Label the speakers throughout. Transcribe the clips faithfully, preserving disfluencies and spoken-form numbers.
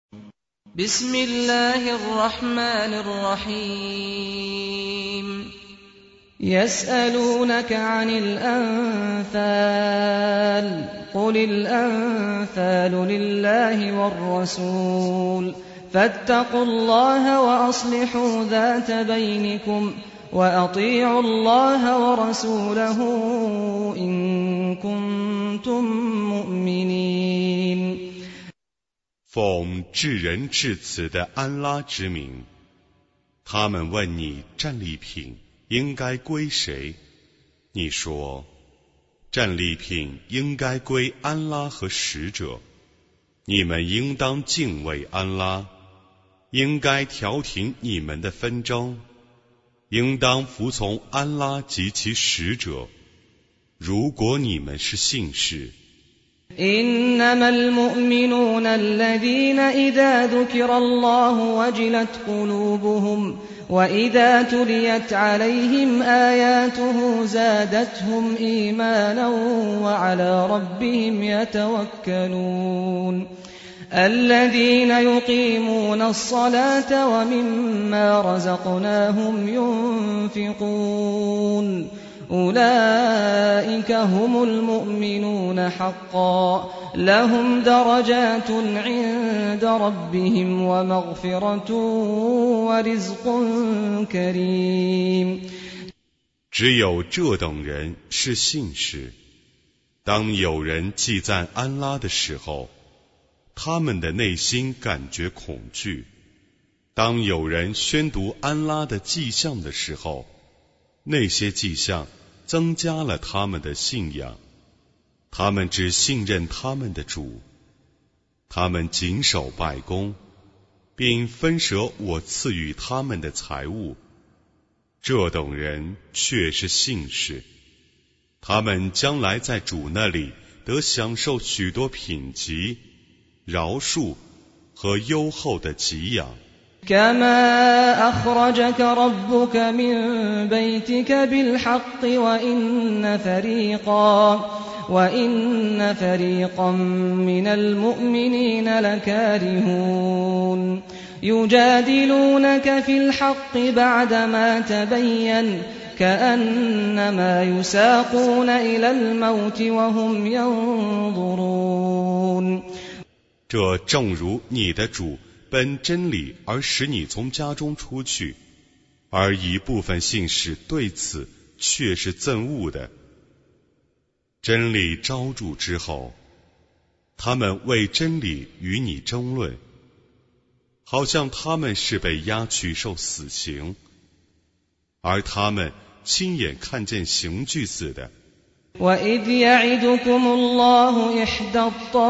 Speaker 1: بسم الله الرحمن الرحيم يسألونك عن الأنفال قل الأنفال لله والرسول فاتقوا الله وأصلحوا ذات بينكم وأطيعوا الله ورسوله إن كنتم مؤمنين。
Speaker 2: 奉至仁至慈的安拉之名，他们问你战利品应该归谁？你说，战利品应该归安拉和使者。你们应当敬畏安拉，应该调停你们的纷争，应当服从安拉及其使者。如果你们是信士。
Speaker 1: إنما المؤمنون الذين إذا ذكر الله وجلت قلوبهم وإذا تليت عليهم آياته زادتهم إيمانا وعلى ربهم يتوكلون الذين يقيمون الصلاة ومما رزقناهم ينفقون أولئك هم المؤمنون حقا لهم درجات عند ربهم ومغفرة ورزق كريم。
Speaker 2: 只有这等人是信士，当有人祭赞安拉的时候，他们的内心感觉恐惧；当有人宣读安拉的迹象的时候，那些迹象增加了他们的信仰，他们只信任他们的主，他们谨守拜功，并分舍我赐予他们的财物。这等人却是信士，他们将来在主那里得享受许多品级、饶恕和优厚的给养。
Speaker 1: كما أخرجك ربك من بيتك بالحق وإن فريقا وإن فريقا من المؤمنين لكارهون يجادلونك في الحق بعدما تبين كأنما يساقون إلى الموت وهم ينظرون。
Speaker 2: 这正如你的主本真理而使你从家中出去，而一部分信士对此却是憎恶的。真理昭著之后，他们为真理与你争论，好像他们是被押去受死刑，而他们亲眼看见刑具似的。
Speaker 1: وَإِذْ يَعِدُكُمُ اللَّهُ إِحْدَى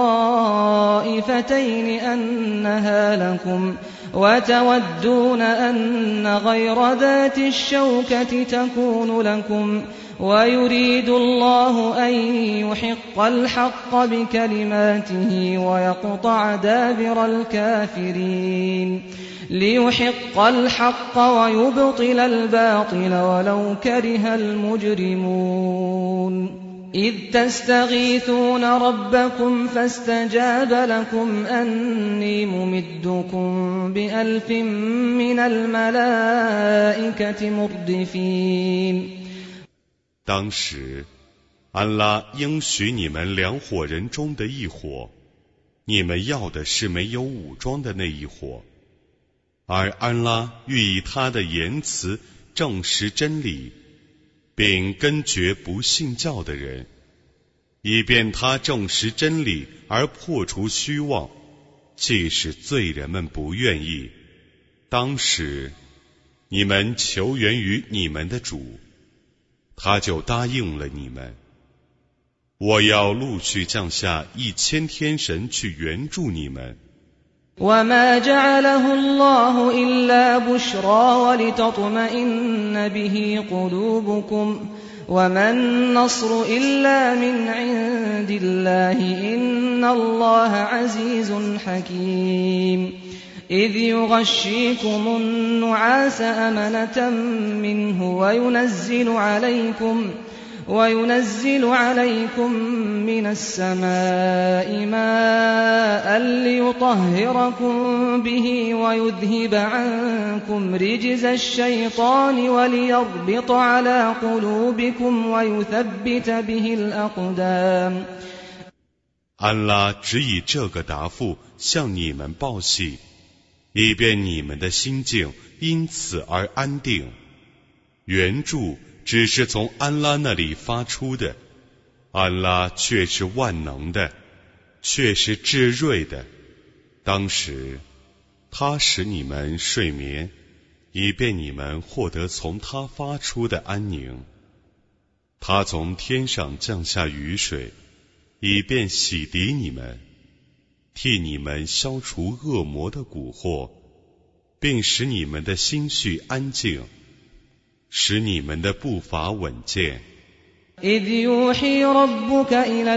Speaker 1: الطَّائِفَتَيْنِ أَنَّهَا لَكُمْ وَتَوَدُّونَ أَنَّ غَيْرَ ذَاتِ الشَّوْكَةِ تَكُونُ لَكُمْ وَيُرِيدُ اللَّهُ أَن يُحِقَّ الْحَقَّ بِكَلِمَاتِهِ وَيَقْطَعَ دَابِرَ الْكَافِرِينَ لِيُحِقَّ الْحَقَّ وَيُبْطِلَ الْبَاطِلَ وَلَوْ كَرِهَ الْمُجْرِمُونَ إِذْ تَسْتَغِيثُونَ رَبَّكُمْ فَاسْتَجَابَ لَكُمْ أَنِّي مُمِدُّكُمْ بِأَلْفٍ مِّنَ الْمَلَائِكَةِ مُرْدِفِينَ。
Speaker 2: 当时，安拉应许你们两伙人中的一伙，你们要的是没有武装的那一伙。而安拉欲以他的言辞证实真理，并根绝不信教的人，以便他证实真理而破除虚妄，即使罪人们不愿意。当时你们求援于你们的主，他就答应了你们。我要陆续降下一千天神去援助你们。
Speaker 1: وَمَا جَعَلَهُ اللَّهُ إِلَّا بُشْرَى وَلِتَطْمَئِنَّ بِهِ قُلُوبُكُمْ وَمَا النَّصْرُ إِلَّا مِنْ عِندِ اللَّهِ إِنَّ اللَّهَ عَزِيزٌ حَكِيمٌ إِذْ يُغَشِّيكُمُ النُّعَاسَ أَمَنَةً مِّنْهُ وَيُنَزِّلُ عَلَيْكُمْ وينزل عليكم من السماء ماء ليطهركم به ويذهب عنكم رجز الشيطان وليربط على قلوبكم ويثبت به الأقدام。
Speaker 2: 安拉只以这个答复向你们报喜，以便你们的心境因此而安定。援助只是从安拉那里发出的，安拉却是万能的，却是至睿的。当时他使你们睡眠，以便你们获得从他发出的安宁。他从天上降下雨水，以便洗涤你们，替你们消除恶魔的蛊惑，并使你们的心绪安静，使你们的步伐稳健。
Speaker 1: إذ يوحي ربك إلى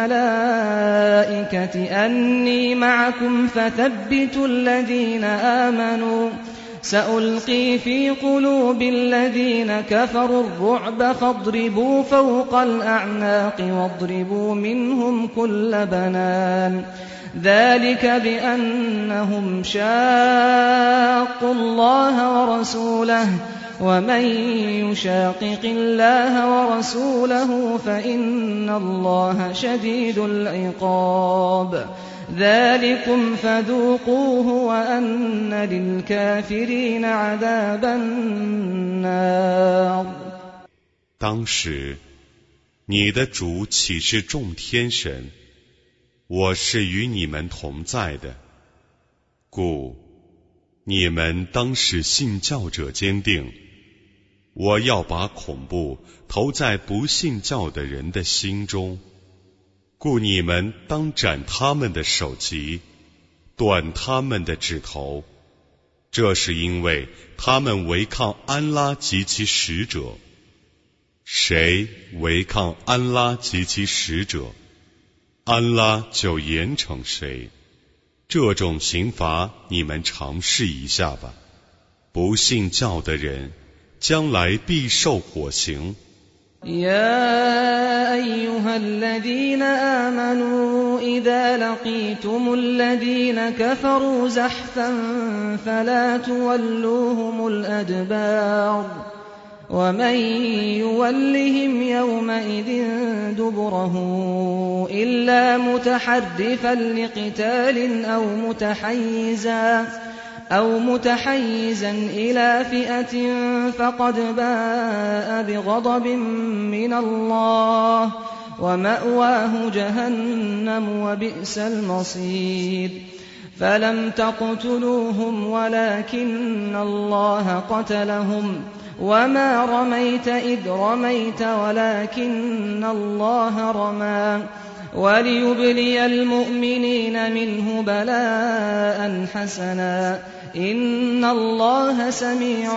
Speaker 1: الملائكة أني معكم فثبتوا الذين آمنوا سألقي في قلوب الذين كفروا الرعب فاضربوا فوق الأعناق واضربوا منهم كل بنان ذلك بأنهم شاقوا الله ورسوله ومن يشاقق الله ورسوله فإن الله شديد العقاب ذلكم فذوقوه وأن للكافرين عذاب النار。
Speaker 2: 当时你的主岂是众天神，我是与你们同在的，故你们当使信教者坚定。我要把恐怖投在不信教的人的心中，故你们当斩他们的首级，断他们的指头。这是因为他们违抗安拉及其使者。谁违抗安拉及其使者，安拉就严惩谁。这种刑罚你们尝试一下吧。不信教的人将来必受火刑。
Speaker 1: يا أيها الذين آمنوا إذا لقيتم الذين كفروا زحفا فلا تولوهم الأدبار ومن يولهم يومئذ دبره إلا متحرفا لقتال أو متحيزا أو متحيزا إلى فئة فقد باء بغضب من الله ومأواه جهنم وبئس المصير فلم تقتلوهم ولكن الله قتلهم وما رميت إذ رميت ولكن الله رمى وليبلي المؤمنين منه بلاء حسنا إن الله سميع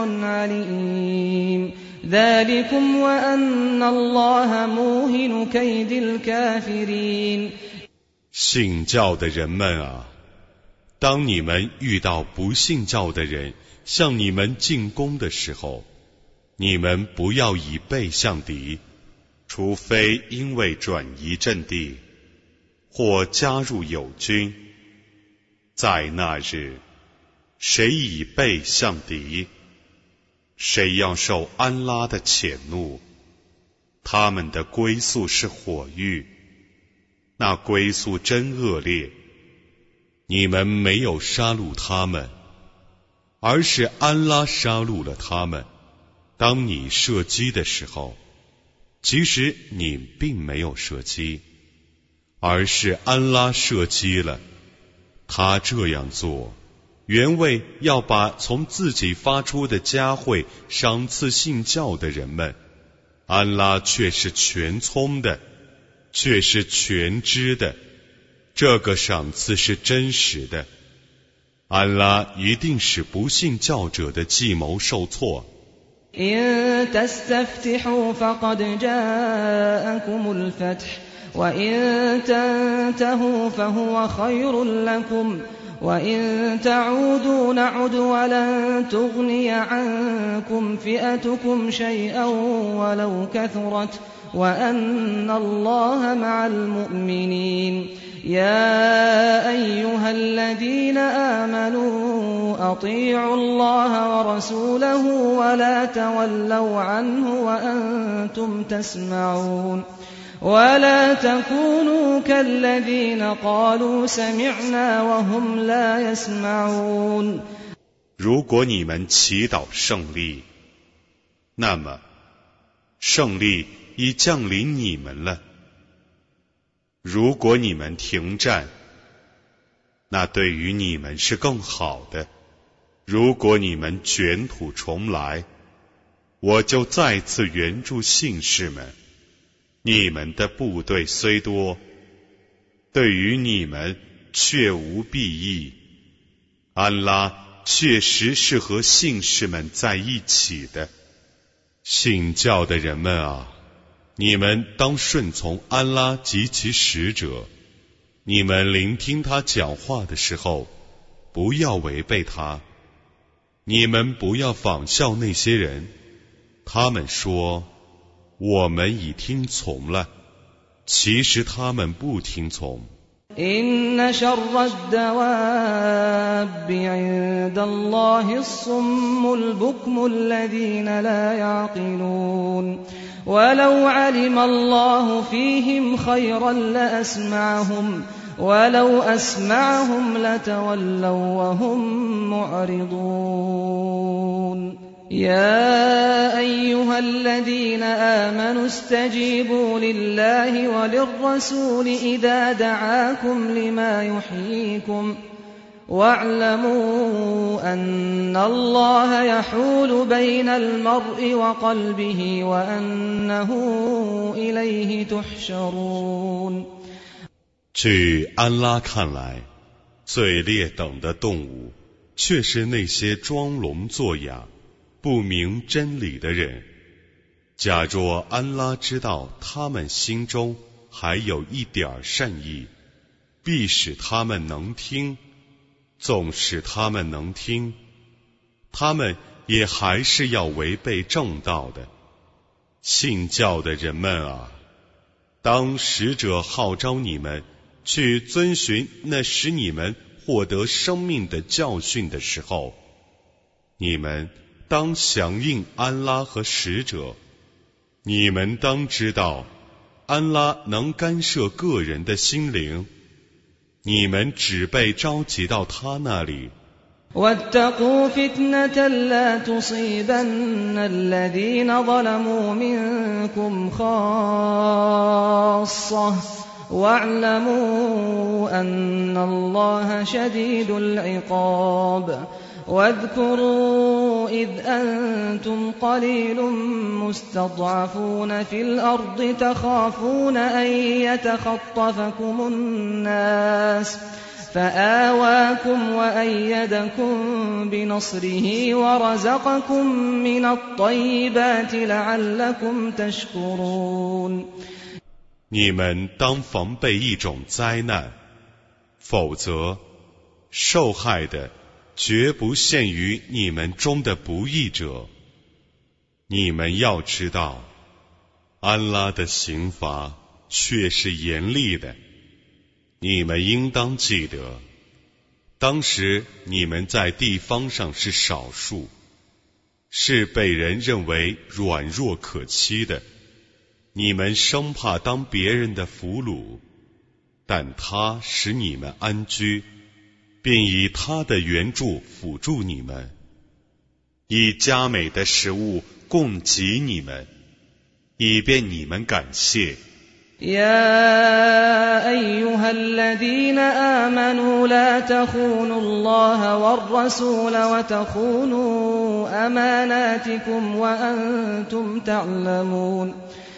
Speaker 1: عليم ذلكم وأن الله موهن كيد الكافرين。
Speaker 2: 信教的人们啊，当你们遇到不信教的人向你们进攻的时候，你们不要以背向敌，除非因为转移阵地或加入友军。在那日，谁以背向敌，谁要受安拉的谴怒。他们的归宿是火狱，那归宿真恶劣。你们没有杀戮他们，而是安拉杀戮了他们。当你射击的时候，其实你并没有射击，而是安拉射击了。他这样做，原为要把从自己发出的佳慧赏赐信教的人们。安拉却是全聪的，却是全知的，这个赏赐是真实的。安拉一定使不信教者的计谋受挫。
Speaker 1: إن تستفتحوا فقد جاءكم الفتح وإن تنتهوا فهو خير لكم وإن تعودوا نعد ولن تغني عنكم فئتكم شيئا ولو كثرت وأن الله مع المؤمنين يا أيها الذين آمنوا أطيعوا الله ورسوله ولا تولوا عنه وأنتم تسمعون ولا تكونوا كالذين قالوا سمعنا وهم لا يسمعون。
Speaker 2: 如果你们祈祷胜利，那么胜利已降临你们了。如果你们停战，那对于你们是更好的。如果你们卷土重来，我就再次援助信士们。你们的部队虽多，对于你们却无裨益。安拉确实是和信士们在一起的。信教的人们啊，你们当顺从安拉及其使者，你们聆听他讲话的时候，不要违背他。你们不要仿效那些人，他们说我们已听从了，其实他们不听从。
Speaker 1: إن شر الدواب عند الله الصم البكم الذين لا يعقلون ولو علم الله فيهم خيرا لأسمعهم ولو أسمعهم لتولوا وهم معرضون يا أيها الذين آمنوا استجيبوا لله وللرسول إذا دعاكم لما يحييكم واعلموا أن الله يحول بين المرء وقلبه وأنه إليه تحشرون。
Speaker 2: 据安拉看来，最劣等的动物却是那些装聋作哑不明真理的人。假若安拉知道他们心中还有一点善意，必使他们能听，纵使他们能听，他们也还是要违背正道的。信教的人们啊，当使者号召你们去遵循那使你们获得生命的教训的时候，你们当响应安拉和使者。你们当知道，安拉能干涉个人的心灵，你们只被召集到他那里。
Speaker 1: واتقوا فتنة لا تصيبن الذين ظلموا منكم خاصة واعلموا أن الله شديد العقاب واذكروا إذ أنتم قليل مستضعفون في الأرض تخافون أن يتخطفكم الناس فآواكم وأيدكم بنصره ورزقكم من الطيبات لعلكم تشكرون。
Speaker 2: 你们当防备一种灾难，否则受害的绝不限于你们中的不义者。你们要知道，安拉的刑罚却是严厉的。你们应当记得，当时你们在地方上是少数，是被人认为软弱可欺的。你们生怕当别人的俘虏，但他使你们安居，并以他的援助辅助你们，以佳美的食物供给你们，以便你们感谢。
Speaker 1: يا أيها الذين آمنوا لا تخونوا الله والرسول وتخونوا أماناتكم وأنتم تعلمون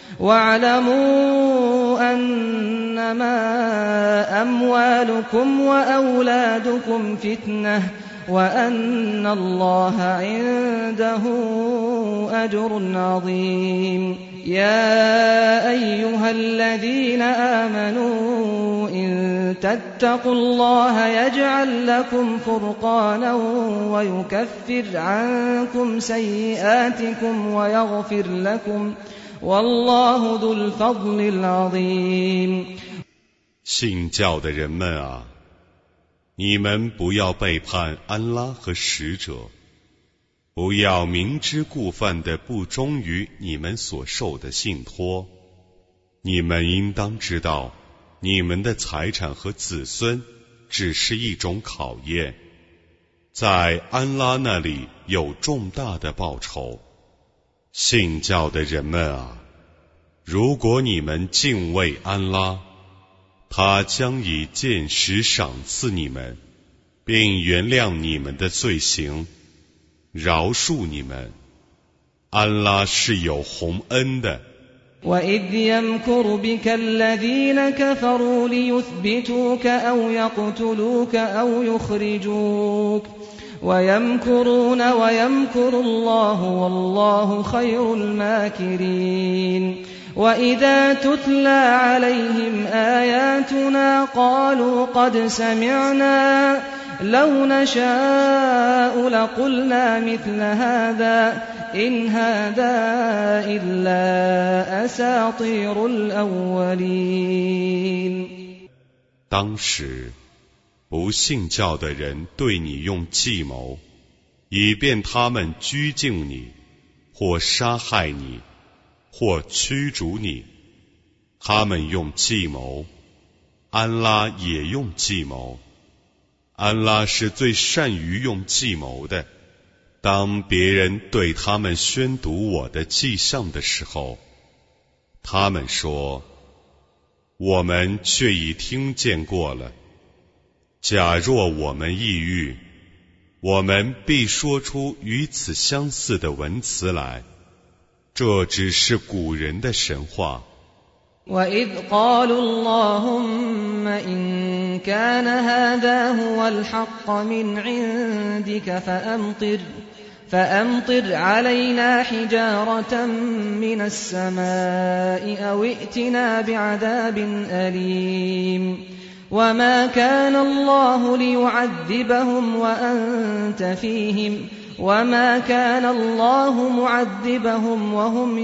Speaker 1: واعلموا أنما أموالكم وأولادكم فتنة وأن الله عنده أجر عظيم يا أيها الذين آمنوا إن تتقوا الله يجعل لكم فرقانا ويكفر عنكم سيئاتكم ويغفر لكم والله ذو الفضل العظيم。
Speaker 2: 信教的人们啊，你们不要背叛安拉和使者，不要明知故犯地不忠于你们所受的信托。你们应当知道，你们的财产和子孙只是一种考验，在安拉那里有重大的报酬。信教的人们啊，如果你们敬畏安拉，他将以见识赏赐你们，并原谅你们的罪行，饶恕你们。安拉是有洪恩的。
Speaker 1: وَإِذْ يَمْكُرُ بِكَ الَّذِينَ كَفَرُوا لِيُثْبِتُوكَ أَوْ يَقْتُلُوكَ أَوْ يُخْرِجُوكَ وَيَمْكُرُونَ وَيَمْكُرُ اللَّهُ وَاللَّهُ خَيْرُ الْمَاكِرِينَ وَإِذَا تُتْلَى عَلَيْهِمْ آيَاتُنَا قَالُوا قَدْ سَمِعْنَا لَوْ نَشَاءُ لَقُلْنَا مِثْلَ هَذَا إِنْ هَذَا إِلَّا أَسَاطِيرُ الْأَوَّلِينَ。
Speaker 2: 当时不信教的人对你用计谋，以便他们拘禁你，或杀害你，或驱逐你。他们用计谋，安拉也用计谋。安拉是最善于用计谋的。当别人对他们宣读我的迹象的时候，他们说，我们却已听见过了。假若我们抑郁，我们必说出与此相似的文词来，这只是古人的神话。
Speaker 1: وَإِذْ قَالُوا اللَّهُمَّ إِن كَانَ هَذَا هُوَ الْحَقَّ مِنْ عِندِكَ فَأَمْطِرْ فَأَمْطِرْ عَلَيْنَا حِجَارَةً مِّنَ السَّمَاءِ أَوْ ائْتِنَا بِعَذَابٍ أَلِيمٍ وَمَا كَانَ اللَّهُ لِيُعَذِّبَهُمْ وَأَنْتَ فِيهِمْ وَمَا كَانَ اللَّهُ مُعَذِّبَهُمْ وَهُمْ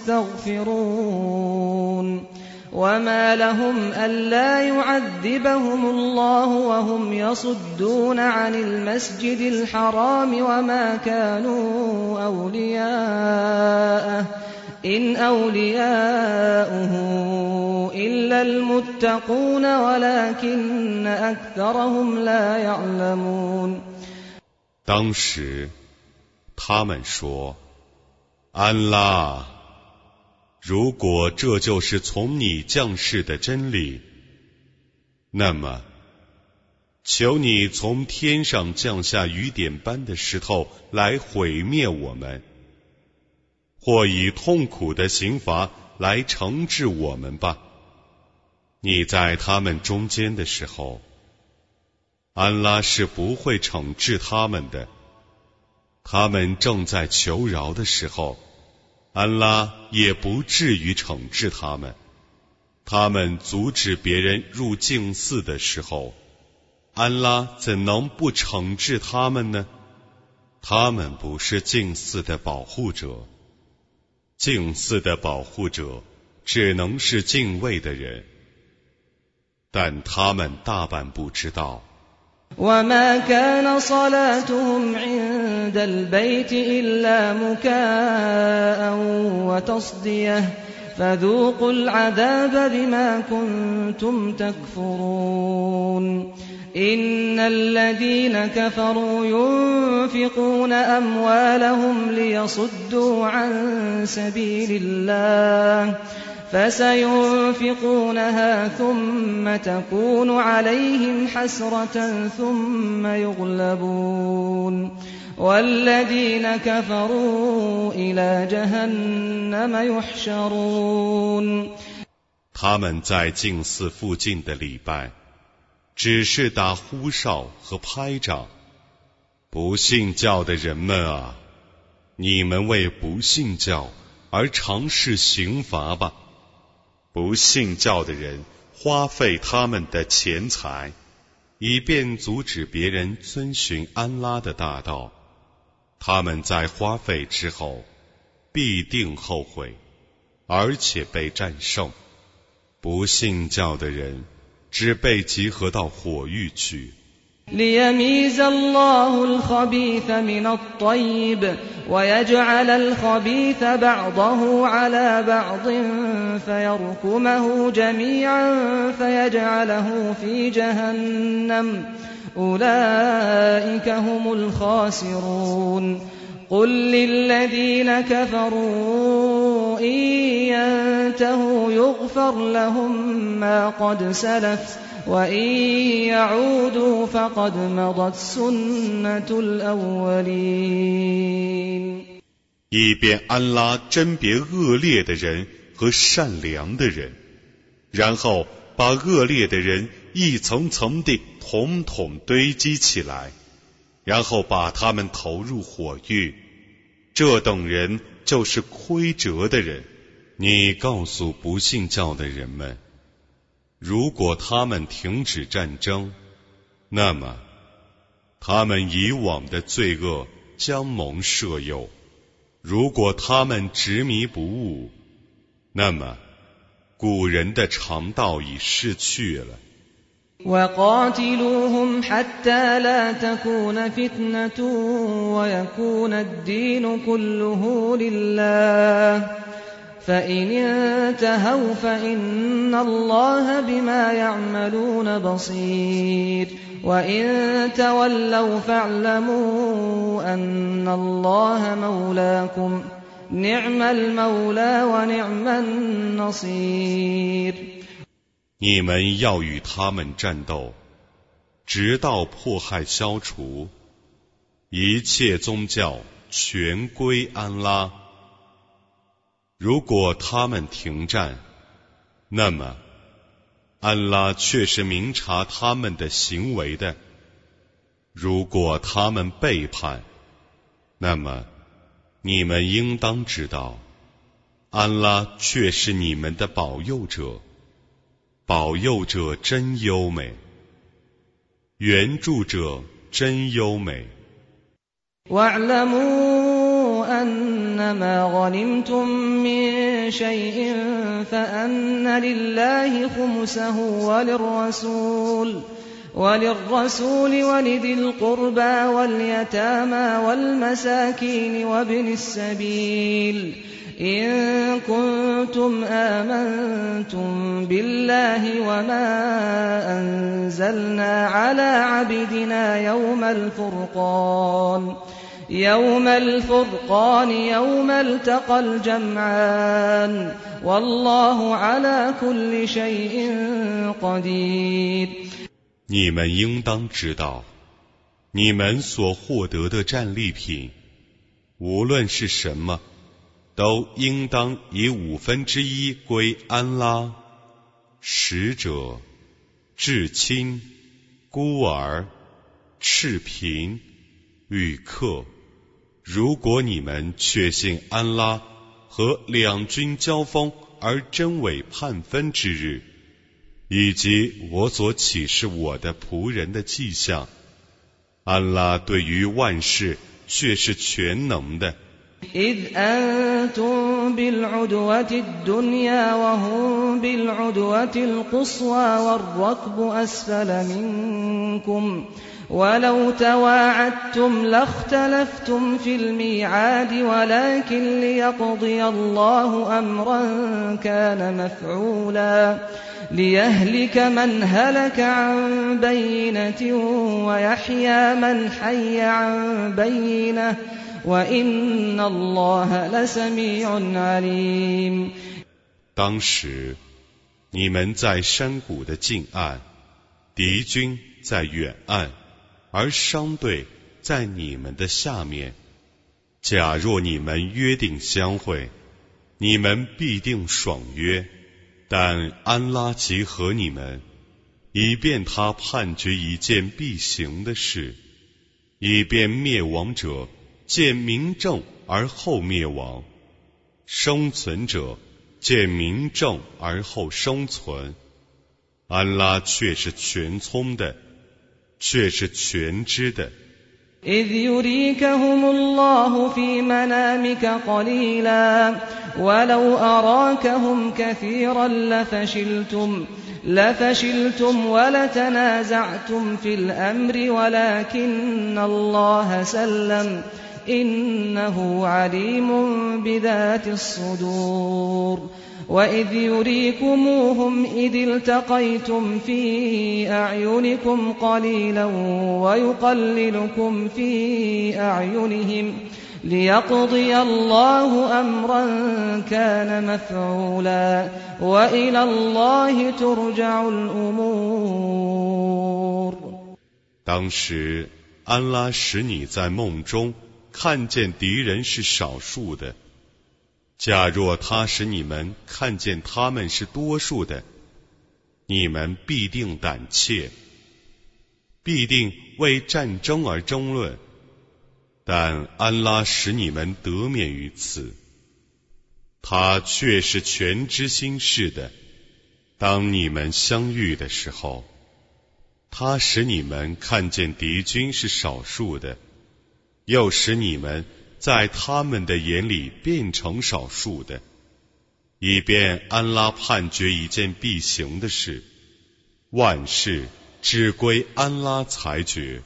Speaker 1: يَسْتَغْفِرُونَ وَمَا لَهُمْ أَلَّا يُعَذِّبَهُمُ اللَّهُ وَهُمْ يَصُدُّونَ عَنِ الْمَسْجِدِ الْحَرَامِ وَمَا كَانُوا أَوْلِيَاءَهُ إِنْ أَوْلِيَاؤُهُ إِلَّا الْمُتَّقُونَ وَلَكِنَّ أَكْثَرَهُمْ لَا يَعْلَمُونَ。
Speaker 2: 当时他们说，安拉，如果这就是从你降世的真理，那么求你从天上降下雨点般的石头来毁灭我们，或以痛苦的刑罚来惩治我们吧。你在他们中间的时候，安拉是不会惩治他们的。他们正在求饶的时候，安拉也不至于惩治他们。他们阻止别人入净寺的时候，安拉怎能不惩治他们呢？他们不是净寺的保护者，净寺的保护者只能是敬畏的人，但他们大半不知道。
Speaker 1: وَمَا كَانَ صَلَاتُهُمْ عِندَ الْبَيْتِ إِلَّا مُكَاءً وَتَصْدِيَةً فَذُوقُوا الْعَذَابَ بِمَا كُنتُمْ تَكْفُرُونَ إِنَّ الَّذِينَ كَفَرُوا يُنْفِقُونَ أَمْوَالَهُمْ لِيَصُدُّوا عَنْ سَبِيلِ اللَّهِ فسينفقونها ثم تكون عليهم حسرة ثم يغلبون والذين كفروا إلى جهنم يحشرون。
Speaker 2: 他们在净寺附近的礼拜，只是打呼哨和拍掌。不信教的人们啊，你们为不信教而尝试刑罚吧。不信教的人花费他们的钱财，以便阻止别人遵循安拉的大道，他们在花费之后必定后悔。 而且被战胜。不信教的人只被集合到火域去。
Speaker 1: ليميز الله الخبيث من الطيب ويجعل الخبيث بعضه على بعض فيركمه جميعا فيجعله في جهنم أولئك هم الخاسرون قل للذين كفروا إن ينتهوا يغفر لهم ما قد سلف وإن يعودوا فقد مضت سنة الأولين。
Speaker 2: 以便安拉甄别恶劣的人和善良的人，然后把恶劣的人一层层地统统堆积起来，然后把他们投入火狱。这等人就是亏折的人。你告诉不信教的人们，如果他们停止战争，那么他们以往的罪恶将蒙赦宥；如果他们执迷不悟，那么古人的常道已逝去了。
Speaker 1: وقاتلوهم حتى لا تكون فتنة ويكون الدين كله لله فإن انتهوا فإن الله بما يعملون بصير وإن تولوا فاعلموا أن الله مولاكم نعم المولى ونعم النصير。
Speaker 2: 你们要与他们战斗，直到迫害消除，一切宗教全归安拉。如果他们停战，那么安拉却是明察他们的行为的。如果他们背叛，那么你们应当知道，安拉却是你们的保佑者。保佑者真优美，援助者真优美。
Speaker 1: واعلموا أنما غنمتم من شيء فأن لله خمسه وللرسول وللرسول ولذي القربى واليتامى والمساكين وابن السبيل إن كنتم آمنتم بالله وما أنزلنا على عبدنا يوم الفرقان يوم الفرقان يوم التقى الجمعان والله على كل شيء قدير。
Speaker 2: 你们应当知道，你们所获得的战利品，无论是什么，都应当以五分之一归安拉。使者、至亲、孤儿、赤贫、旅客，如果你们确信安拉和两军交锋而真伪判分之日，以及我所启示我的仆人的迹象，安拉对于万事却是全能的。
Speaker 1: إذ أنتم بالعدوة الدنيا وهم بالعدوة القصوى والركب أسفل منكم ولو تواعدتم لاختلفتم في الميعاد ولكن ليقضي الله أمرا كان مفعولا ليهلك من هلك عن بينة ويحيى من حي عن بينة وإن الله لسميع عليم。
Speaker 2: 当时你们在山谷的近岸，敌军在远岸，而商队在你们的下面。假若你们约定相会，你们必定爽约，但安拉集合你们，以便他判决一件必行的事，以便灭亡者见明正而后灭亡，生存者见明正而后生存。安拉却是全聪的，却是全知的。
Speaker 1: إذ يريكهم الله في منامك قليلا ولو أراكهم كثيرا لفشلتم لفشلتم ولتنازعتم في الأمر ولكن الله سلم إنه عليم بذات الصدور وإذ يريكموهم إذ التقيتم في أعينكم قليلا ويقللكم في أعينهم ليقضي الله أمرا كان مفعولا وإلى الله ترجع الأمور。
Speaker 2: 当时安拉使你在梦中看见敌人是少数的，假若他使你们看见他们是多数的，你们必定胆怯，必定为战争而争论，但安拉使你们得免于此，他却是全知心事的。当你们相遇的时候，他使你们看见敌军是少数的，又使你们在他们的眼里变成少数的，以便安拉判决一件必行的事，万事只归安拉裁决。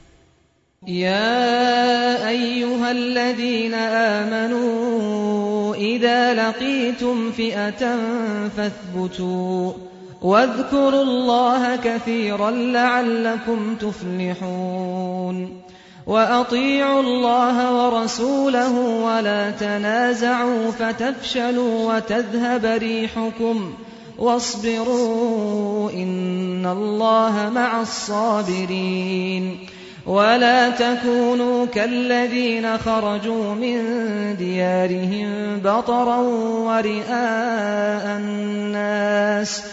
Speaker 1: يا أيها الذين آمنوا إذا لقيتم فئة فاثبتوا واذكروا الله كثيرا لعلكم تفلحون وأطيعوا الله ورسوله ولا تنازعوا فتفشلوا وتذهب ريحكم واصبروا إن الله مع الصابرين ولا تكونوا كالذين خرجوا من ديارهم بطرا ورئاء الناس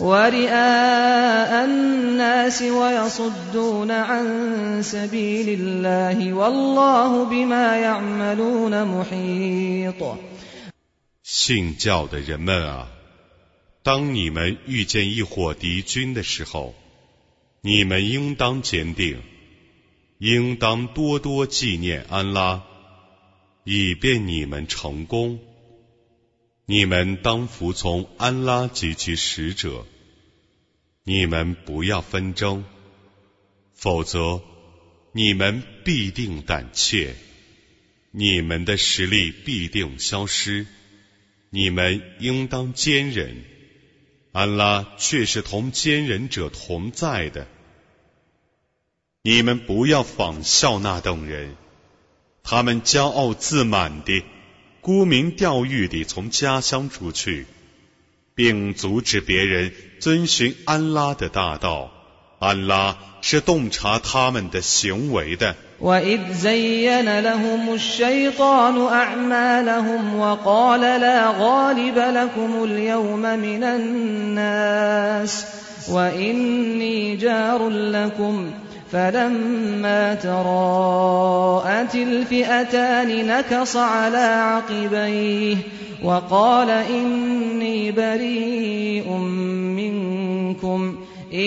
Speaker 1: ورئاء الناس ويصدون عن سبيل الله والله بما يعملون محيط。
Speaker 2: 信教的人们啊，当你们遇见一伙敌军的时候，你们应当坚定，应当多多纪念安拉，以便你们成功。你们当服从安拉及其使者，你们不要纷争，否则你们必定胆怯，你们的实力必定消失。你们应当坚忍，安拉却是同坚忍者同在的。你们不要仿效那等人，他们骄傲自满地沽名钓誉地从家乡出去，并阻止别人遵循安拉的大道，安拉是洞察他们的行为的。
Speaker 1: وَإِذْ زَيَّنَ لَهُمُ الشَّيْطَانُ أَعْمَالَهُمْ وَقَالَ لَا غَالِبَ لَكُمُ الْيَوْمَ مِنَ النَّاسِ وَإِنِّي جَارٌ لَكُمْ فَلَمَّا تَرَاءَتِ الْفِئَتَانِ نَكَصَ عَلَى عَقِبَيْهِ وَقَالَ إِنِّي بَرِيءٌ مِّنكُمْ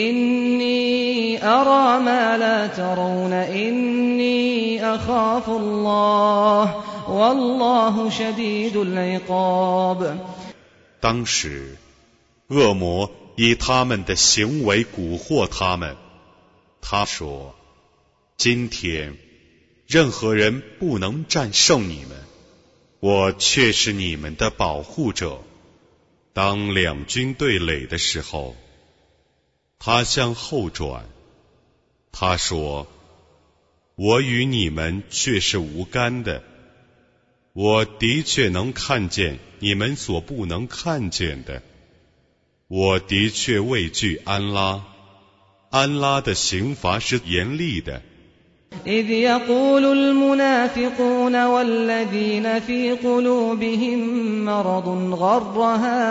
Speaker 1: إِنِّي أَرَى مَا لَا تَرَوْنَ إِنِّي أَخَافُ اللَّهَ وَاللَّهُ شَدِيدُ الْعِقَابِ。
Speaker 2: 当时恶魔以他们的行为蛊惑他们，他说，今天任何人不能战胜你们，我却是你们的保护者。当两军对垒的时候，他向后转，他说，我与你们却是无干的，我的确能看见你们所不能看见的，我的确畏惧安拉，安拉的刑罚是严厉的。
Speaker 1: إذ يقول المنافقون والذين في قلوبهم مرض غر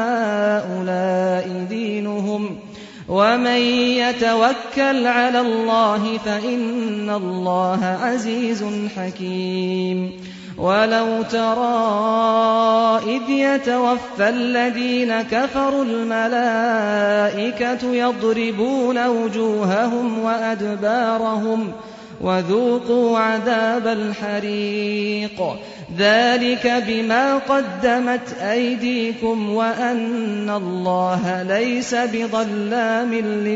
Speaker 1: هؤلاء دينهم ومن يتوكل على الله فإن الله عزيز حكيم ولو ترى إذ يتوفى الذين كفروا الملائكة يضربون وجوههم وأدبارهم وذوقوا عذاب الحريق ذلك بما قدمت أيديكم وأن الله ليس بظلام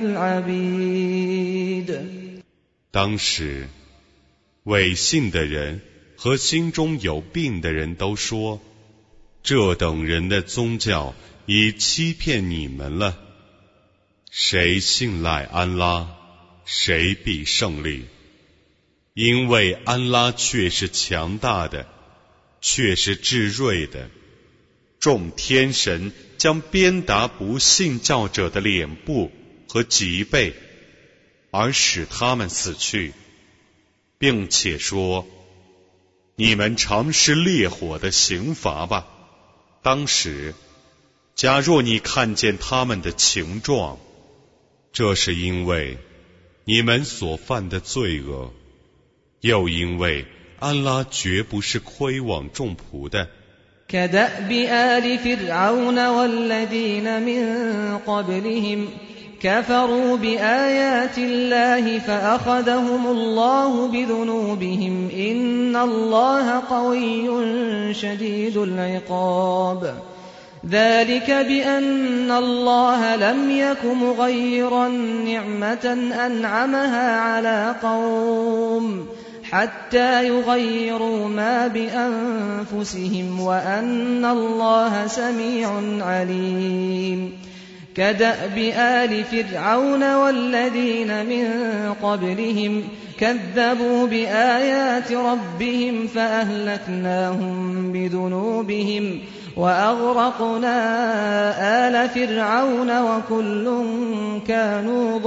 Speaker 1: للعبيد。
Speaker 2: 当时，伪信的人和心中有病的人都说，这等人的宗教已欺骗你们了。谁信赖安拉，谁必胜利。因为安拉却是强大的，却是至睿的。众天神将鞭打不信教者的脸部和脊背，而使他们死去，并且说，你们尝试烈火的刑罚吧。当时，假若你看见他们的情状，这是因为你们所犯的罪恶，又因为安拉绝不是亏枉众仆的。
Speaker 1: كدأب آل فرعون والذين من قبلهم كفروا بآيات الله فأخذهم الله بذنوبهم إن الله قوي شديد العقاب ذلك بأن الله لم يك مغيرا نعمة أنعمها على قوم حتى يغيروا ما بأنفسهم وأن الله سميع عليم كدأب آل فرعون والذين من قبلهم كذبوا بآيات ربهم فأهلكناهم بذنوبهم وأغرقنا آل فرعون وكل كانوا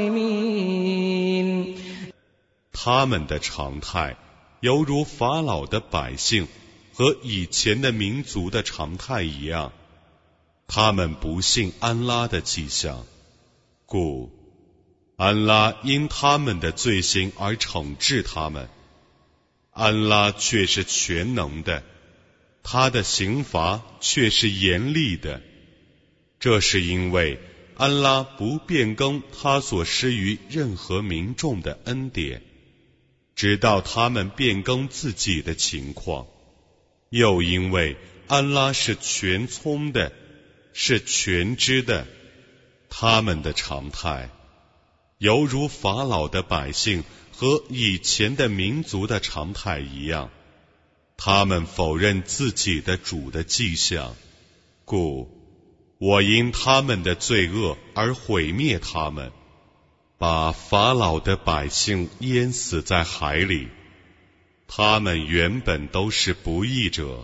Speaker 1: ظالمين。
Speaker 2: 他们的常态犹如法老的百姓和以前的民族的常态一样，他们不信安拉的迹象，故安拉因他们的罪行而惩治他们。安拉却是全能的，他的刑罚却是严厉的。这是因为安拉不变更他所施于任何民众的恩典，直到他们变更自己的情况，又因为安拉是全聪的，是全知的。他们的常态犹如法老的百姓和以前的民族的常态一样，他们否认自己的主的迹象，故我因他们的罪恶而毁灭他们，把法老的百姓淹死在海里。他们原本都是不义者。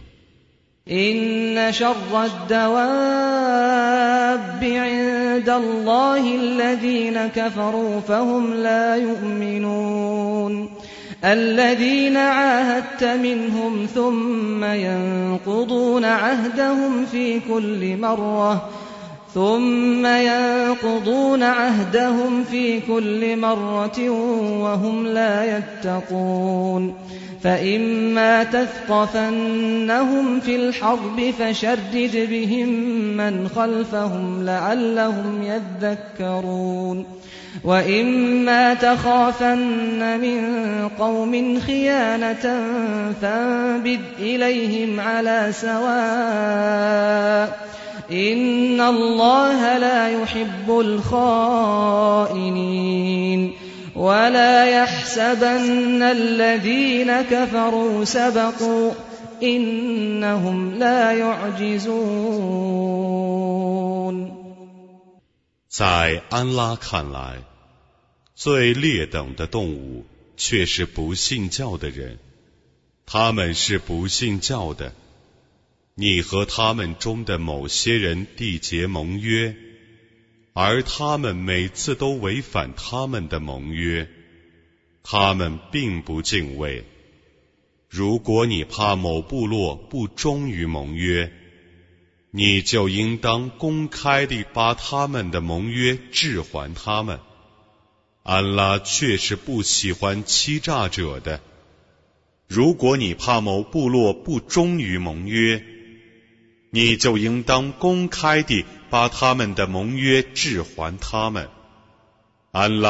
Speaker 1: إن شر الدواب عند الله الذين كفروا فهم لا يؤمنون الذين عاهدت منهم ثم ينقضون عهدهم في كل مرة ثم ينقضون عهدهم في كل مرة وهم لا يتقون فإما تثقفنهم في الحرب فشرد بهم من خلفهم لعلهم يذكرون وإما تخافن من قوم خيانة فانبذ إليهم على سواء إن الله لا يحب الخائنين ولا يحسبن الذين كفروا سبقوا إنهم لا يعجزون。
Speaker 2: 在安拉看来，最劣等的动物却是不信教的人，他们是不信教的。你和他们中的某些人缔结盟约，而他们每次都违反他们的盟约，他们并不敬畏。如果你怕某部落不忠于盟约，你就应当公开地把他们的盟约置还他们。安拉却是不喜欢欺诈者的。如果你怕某部落不忠于盟约，你就应当公开地把他们的盟约置还他们。安拉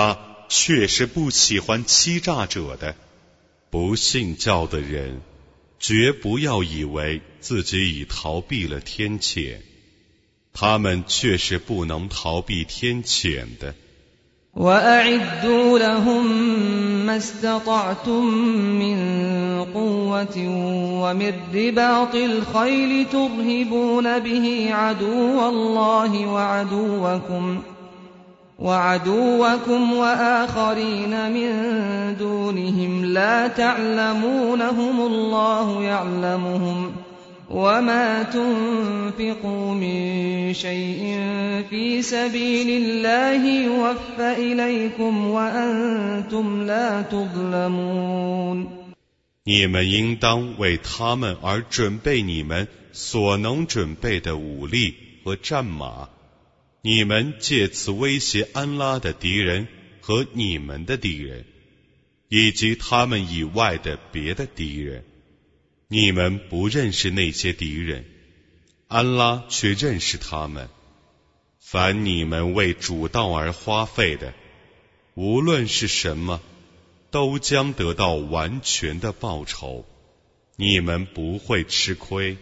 Speaker 2: 却是不喜欢欺诈者的。不信教的人，绝不要以为自己已逃避了天谴，他们却是不能逃避天谴的。
Speaker 1: وَأَعِدُّوا لَهُم مَّا اسْتَطَعْتُم مِّن قُوَّةٍ وَمِن رِّبَاطِ الْخَيْلِ تُرْهِبُونَ بِهِ عَدُوَّ اللَّهِ وَعَدُوَّكُمْ وَعَدُوَّكُمْ وَآخَرِينَ مِن دُونِهِمْ لَا تَعْلَمُونَهُمُ اللَّهُ يَعْلَمُهُمْ وَمَا تُنفِقُوا مِن شَيْءٍ فِي سَبِيلِ اللَّهِ يُوَفَّ إِلَيْكُمْ وَأَنْتُمْ لَا تُظْلَمُونَ
Speaker 2: 你们应当为他们而准备你们所能准备的武力和战马，你们借此威胁安拉的敌人和你们的敌人，以及他们以外的别的敌人。你们不认识那些敌人，安拉却认识他们。凡你们为主道而花费的，无论是什么，都将得到完全的报酬，你们不会吃亏。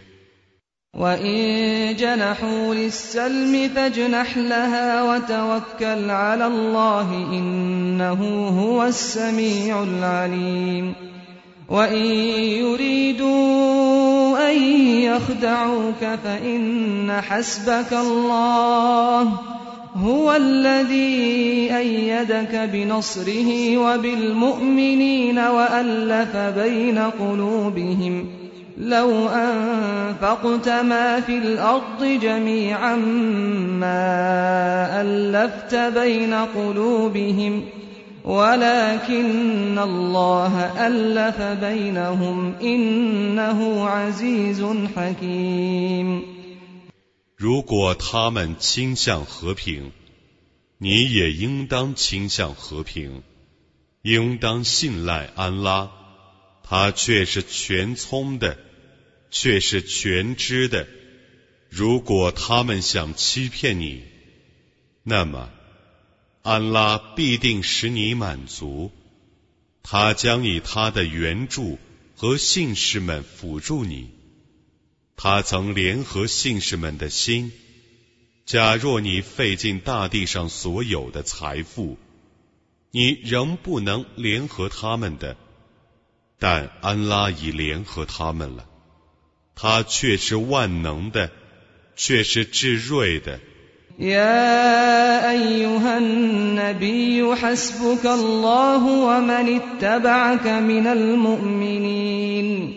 Speaker 1: وَإِن جَنَحُوا لِلسَّلْمِ فَاجْنَحْ لَهَا وَتَوَكَّلْ عَلَى اللَّهِ إِنَّهُ هُوَ السَّمِيعُ الْعَلِيمُ وَإِن يُرِيدُوا أَن يَخْدَعُوكَ فَإِنَّ حَسْبَكَ اللَّهُ هُوَ الَّذِي أَيَّدَكَ بِنَصْرِهِ وَبِالْمُؤْمِنِينَ وَأَلَّفَ بَيْنَ قُلُوبِهِمْ لَوْ أَنفَقْتَ مَا فِي الْأَرْضِ جَمِيعًا مَّا أَلَّفْتَ بَيْنَ قُلُوبِهِمْ وَلَكِنَّ اللَّهَ أَلَّفَ بَيْنَهُمْ إِنَّهُ عَزِيزٌ حَكِيمٌ
Speaker 2: 如果他们倾向和平，你也应当倾向和平，应当信赖安拉，他却是全聪的，却是全知的。如果他们想欺骗你，那么安拉必定使你满足，他将以他的援助和信士们辅助你。他曾联合信士们的心，假若你费尽大地上所有的财富，你仍不能联合他们的，但安拉已联合他们了，他却是万能的，却是至睿的。
Speaker 1: يا أيها النبي حسبك الله ومن اتبعك من المؤمنين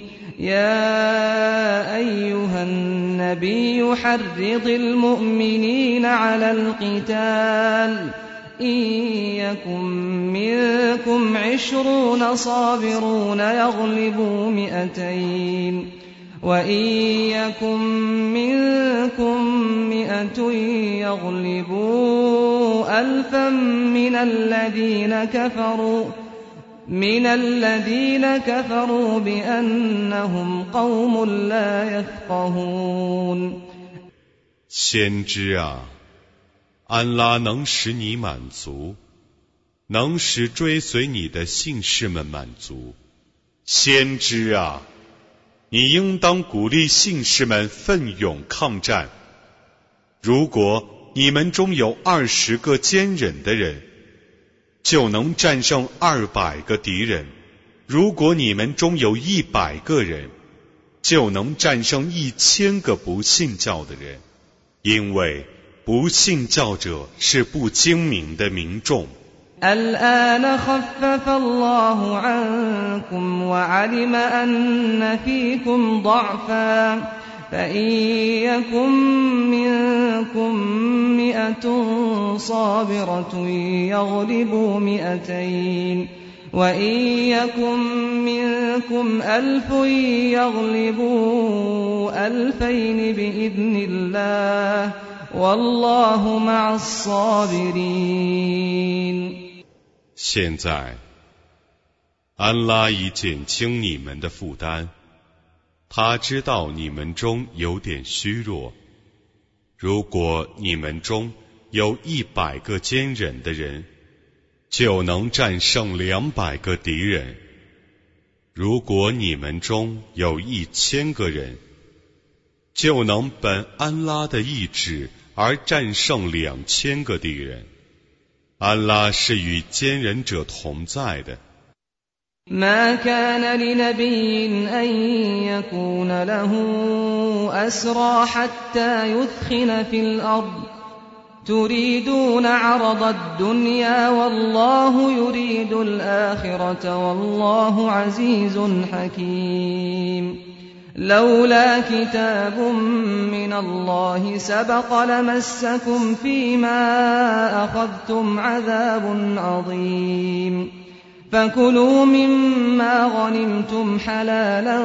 Speaker 1: يا أيها النبي حرض المؤمنين على القتال إن يكن منكم عشرون صابرون يغلبوا مئتين وَإِن يَكُن مِّنكُم مِّائَةٌ يَغْلِبُوا أَلْفًا مِّنَ الَّذِينَ كَفَرُوا مِنَ الَّذِينَ كَفَرُوا بِأَنَّهُمْ قَوْمٌ لَّا يَفْقَهُونَ
Speaker 2: 先知啊，安拉能使你满足，能使追随你的信士们满足。先知啊，你应当鼓励信士们奋勇抗战。如果你们中有二十个坚忍的人，就能战胜二百个敌人；如果你们中有一百个人，就能战胜一千个不信教的人。因为不信教者是不精明的民众。
Speaker 1: الآن خفف الله عنكم وعلم أن فيكم ضعفا فإن يكن منكم مئة صابرة يغلبوا مئتين وإن يكن منكم ألف يغلبوا ألفين بإذن الله والله مع الصابرين
Speaker 2: 现在，安拉已减轻你们的负担，他知道你们中有点虚弱。如果你们中有一百个坚忍的人， 就能战胜两百个敌人。如果你们中有一千个人，就能本安拉的意志而战胜两千个敌人。安拉是与坚忍者同在的。
Speaker 1: ما كان لنبي أن يكون له أسرى حتى يثخن في الأرض تريدون عرض الدنيا والله يريد الآخرة والله عزيز حكيم لولا كتاب من الله سبق لمسكم فيما أخذتم عذاب عظيم فكلوا مما غنمتم حلالا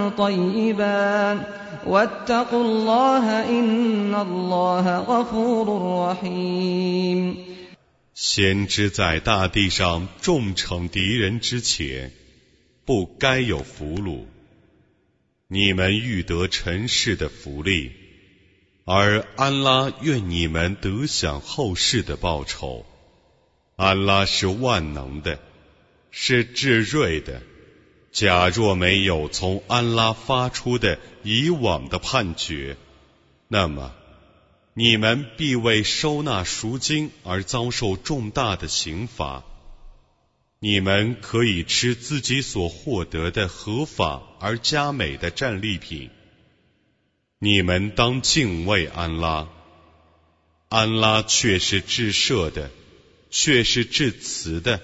Speaker 1: طيبا واتقوا الله إن الله غفور رحيم。
Speaker 2: 先知在大地上重惩敌人之前，不该有俘虏。你们欲得尘世的福利，而安拉愿你们得享后世的报酬。安拉是万能的，是至睿的。假若没有从安拉发出的以往的判决，那么你们必为收纳赎金而遭受重大的刑罚。你们可以吃自己所获得的合法而佳美的战利品。你们当敬畏安拉，安拉却是至赦的，却是至慈的。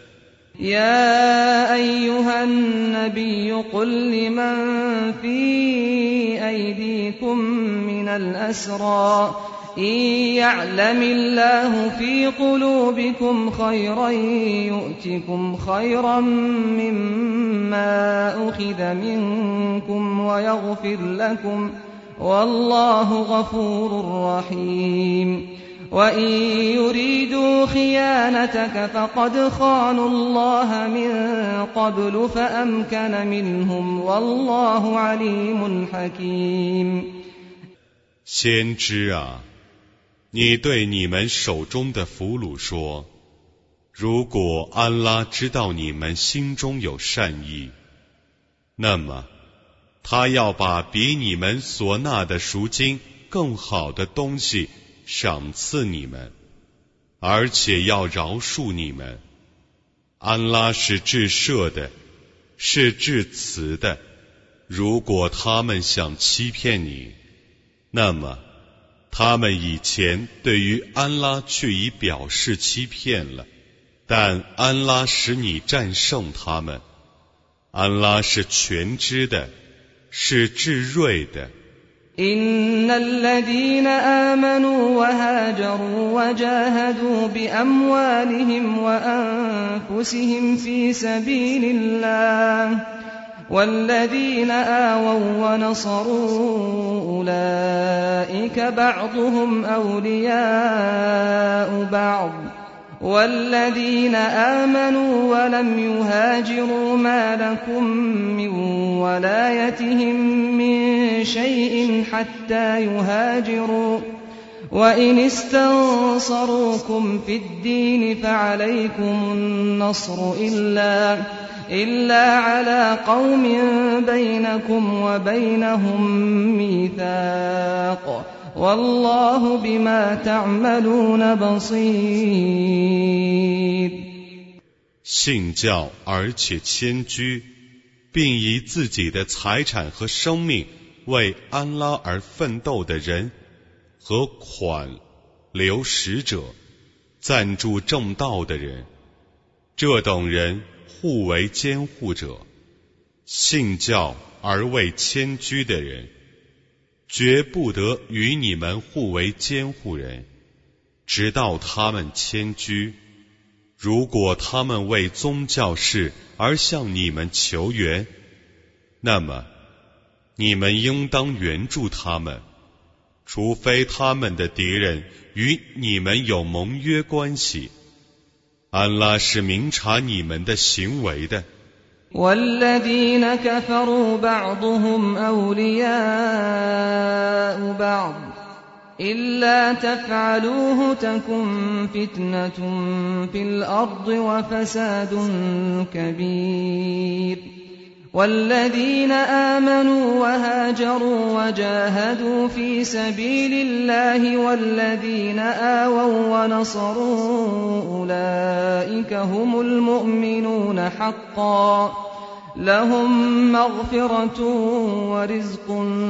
Speaker 1: يا أيها النبي قل لمن في أيديكم من الأسرى إن يعلم الله في قلوبكم خيرا يؤتكم خيرا مما أخذ منكم ويغفر لكم والله غفور رحيم وإن يريدوا خيانتك فقد خانوا الله من قبل فأمكن منهم والله عليم حكيم。
Speaker 2: 先知啊，你对你们手中的俘虏说，如果安拉知道你们心中有善意，那么他要把比你们所纳的赎金更好的东西赏赐你们，而且要饶恕你们。安拉是至赦的，是至慈的。如果他们想欺骗你，那么他们以前对于安拉却已表示欺骗了，但安拉使你战胜他们。安拉是全知的，是至睿的。
Speaker 1: إن الذين آمنوا وهاجروا وجاهدوا بأموالهم وأنفسهم في سبيل الله والذين آووا ونصروا أولئك بعضهم أولياء بعض والذين آمنوا ولم يهاجروا ما لكم من ولايتهم من شيء حتى يهاجروا وإن استنصروكم في الدين فعليكم النصر إلا إلا على قوم بينكم وبينهم ميثاق والله بما تعملون بصير。
Speaker 2: 信教而且迁居，并以自己的财产和生命为安拉而奋斗的人，和款留使者，赞助正道的人，这等人互为监护者。信教而为迁居的人，绝不得与你们互为监护人，直到他们迁居。如果他们为宗教事而向你们求援，那么你们应当援助他们，除非他们的敌人与你们有盟约关系。安拉是明察你们的行为的。
Speaker 1: والذين كفروا بعضهم أولياء بعض إلا تفعلوه تكن فتنة في الأرض وفساد كبير والذين آمنوا وهاجروا وجاهدوا في سبيل الله والذين آووا ونصروا أولئك هم المؤمنون حقا لهم مغفرة ورزق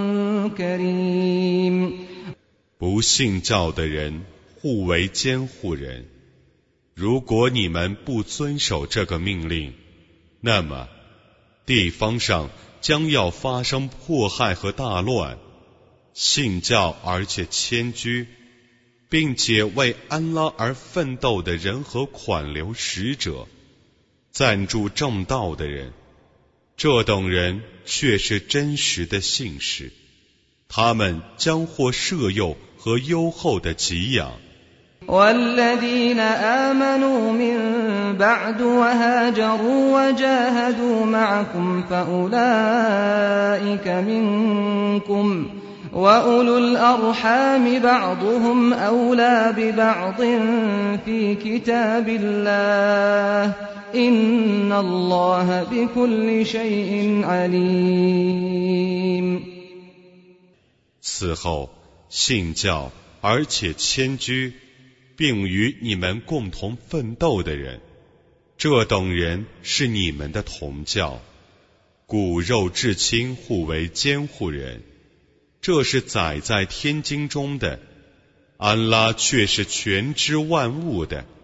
Speaker 1: كريم。
Speaker 2: 不信教的人互为监护人，如果你们不遵守这个命令，那么地方上将要发生迫害和大乱。信教而且迁居，并且为安拉而奋斗的人和款流使者，赞助正道的人，这等人却是真实的信士，他们将获赦宥和优厚的给养。
Speaker 1: والذين آمنوا من بعد وهاجروا وجاهدوا معكم فأولئك منكم وأولو الأرحام بعضهم أولى ببعض في كتاب الله إن الله بكل شيء عليم。
Speaker 2: 此后信教而且迁居，并与你们共同奋斗的人，这等人是你们的同教，骨肉至亲互为监护人，这是载在天经中的，安拉却是全知万物的。